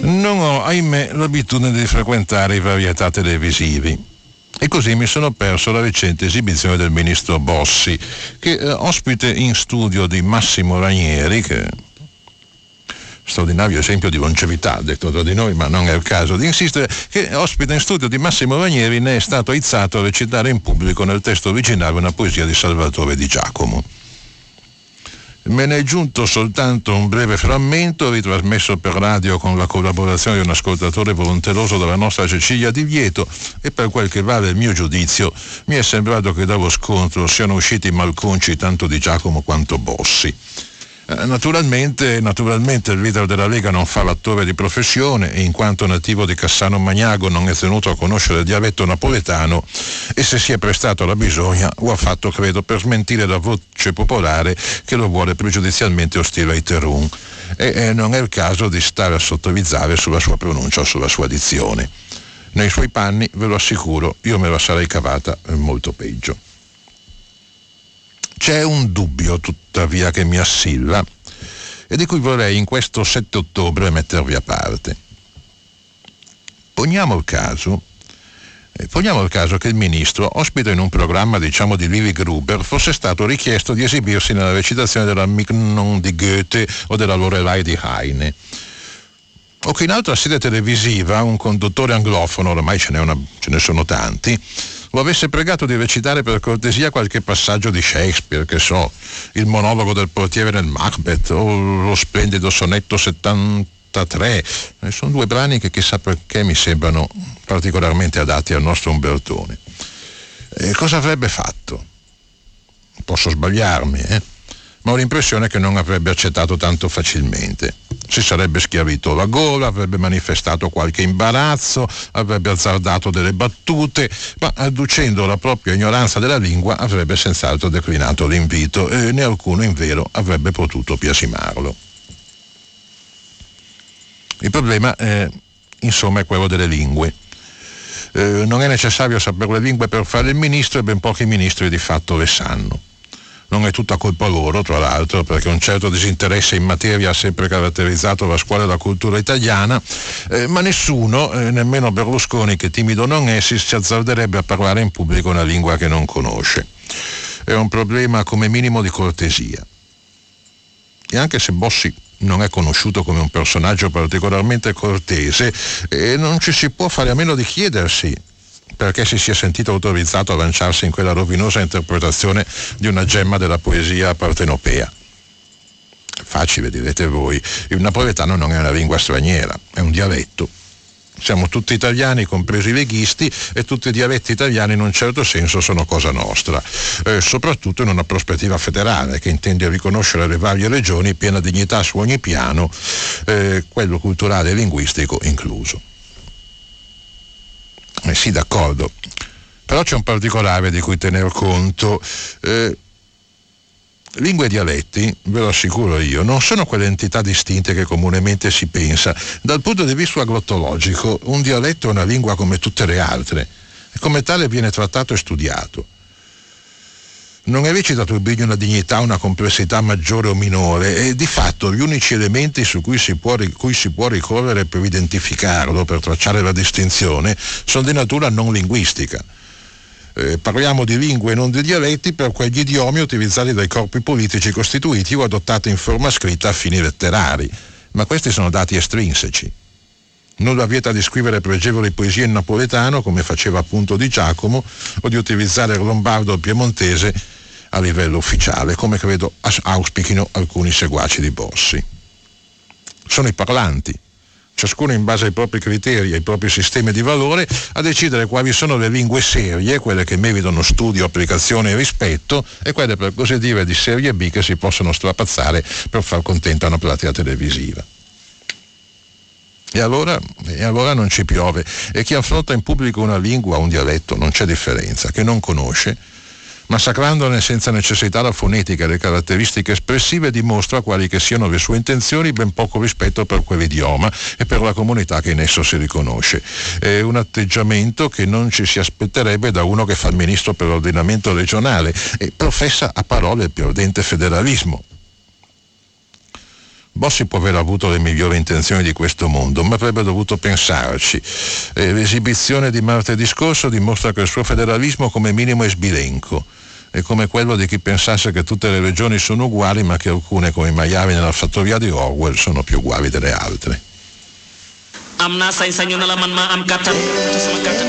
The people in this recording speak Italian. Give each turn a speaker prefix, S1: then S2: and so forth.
S1: Non ho, ahimè, l'abitudine di frequentare i varietà televisivi. E così mi sono perso la recente esibizione del ministro Bossi, che ospite in studio di Massimo Ranieri, che straordinario esempio di longevità, detto tra di noi, ma non è il caso di insistere, che ospite in studio di Massimo Ranieri ne è stato aizzato a recitare in pubblico nel testo originale una poesia di Salvatore Di Giacomo. Me ne è giunto soltanto un breve frammento ritrasmesso per radio con la collaborazione di un ascoltatore volonteroso della nostra Cecilia Di Vieto, e per quel che vale il mio giudizio mi è sembrato che dallo scontro siano usciti malconci tanto Di Giacomo quanto Bossi. Naturalmente il leader della Lega non fa l'attore di professione e in quanto nativo di Cassano Magnago non è tenuto a conoscere il dialetto napoletano, e se si è prestato alla bisogna lo ha fatto, credo, per smentire la voce popolare che lo vuole pregiudizialmente ostile ai Terun, e non è il caso di stare a sottovisare sulla sua pronuncia o sulla sua dizione. Nei suoi panni, ve lo assicuro, io me la sarei cavata molto peggio. C'è un dubbio, tuttavia, che mi assilla e di cui vorrei in questo 7 ottobre mettervi a parte. Poniamo il caso che il ministro, ospite in un programma, diciamo, di Lili Gruber, fosse stato richiesto di esibirsi nella recitazione della Mignon di Goethe o della Lorelei di Heine, o che in altra sede televisiva un conduttore anglofono, ormai ce ne sono tanti, lo avesse pregato di recitare per cortesia qualche passaggio di Shakespeare, che so, il monologo del portiere nel Macbeth o lo splendido sonetto 73. Sono due brani che chissà perché mi sembrano particolarmente adatti al nostro Umbertone. Cosa avrebbe fatto? Posso sbagliarmi, ma ho l'impressione che non avrebbe accettato tanto facilmente. Si sarebbe schiarito la gola, avrebbe manifestato qualche imbarazzo, avrebbe azzardato delle battute, ma adducendo la propria ignoranza della lingua avrebbe senz'altro declinato l'invito, e né alcuno in vero avrebbe potuto biasimarlo. Il problema, insomma, è quello delle lingue. Non è necessario sapere le lingue per fare il ministro, e ben pochi ministri di fatto le sanno. Non è tutta colpa loro, tra l'altro, perché un certo disinteresse in materia ha sempre caratterizzato la scuola e la cultura italiana, ma nessuno, nemmeno Berlusconi, che timido non è, si azzarderebbe a parlare in pubblico una lingua che non conosce. È un problema come minimo di cortesia. E anche se Bossi non è conosciuto come un personaggio particolarmente cortese, non ci si può fare a meno di chiedersi perché si sia sentito autorizzato a lanciarsi in quella rovinosa interpretazione di una gemma della poesia partenopea. Facile, direte voi, il napoletano non è una lingua straniera, è un dialetto. Siamo tutti italiani, compresi i leghisti, e tutti i dialetti italiani in un certo senso sono cosa nostra, soprattutto in una prospettiva federale che intende riconoscere le varie regioni piena dignità su ogni piano, quello culturale e linguistico incluso. Sì, d'accordo, però c'è un particolare di cui tener conto. Lingue e dialetti, ve lo assicuro io, non sono quelle entità distinte che comunemente si pensa. Dal punto di vista glottologico, un dialetto è una lingua come tutte le altre, e come tale viene trattato e studiato. Non è lecito attribuirgli una dignità, una complessità maggiore o minore, e di fatto gli unici elementi su cui si può ricorrere per identificarlo, per tracciare la distinzione, sono di natura non linguistica. Parliamo di lingue e non di dialetti per quegli idiomi utilizzati dai corpi politici costituiti o adottati in forma scritta a fini letterari, ma questi sono dati estrinseci. Nulla vieta di scrivere pregevoli poesie in napoletano, come faceva appunto Di Giacomo, o di utilizzare il lombardo o il piemontese a livello ufficiale, come credo auspichino alcuni seguaci di Bossi. Sono i parlanti, ciascuno in base ai propri criteri e ai propri sistemi di valore, a decidere quali sono le lingue serie, quelle che meritano studio, applicazione e rispetto, e quelle, per così dire, di serie B che si possono strapazzare per far contenta una platea televisiva. E allora non ci piove, e chi affronta in pubblico una lingua o un dialetto, non c'è differenza, che non conosce, massacrandone senza necessità la fonetica e le caratteristiche espressive, dimostra, quali che siano le sue intenzioni, ben poco rispetto per quell'idioma e per la comunità che in esso si riconosce. È un atteggiamento che non ci si aspetterebbe da uno che fa il ministro per l'ordinamento regionale e professa a parole il più ardente federalismo. Bossi può aver avuto le migliori intenzioni di questo mondo, ma avrebbe dovuto pensarci. L'esibizione di martedì scorso dimostra che il suo federalismo come minimo è sbilenco. È come quello di chi pensasse che tutte le regioni sono uguali, ma che alcune, come Miami nella fattoria di Orwell, sono più uguali delle altre.
S2: am naa sañ-sañu na la man maa am kàttan te sama kàttan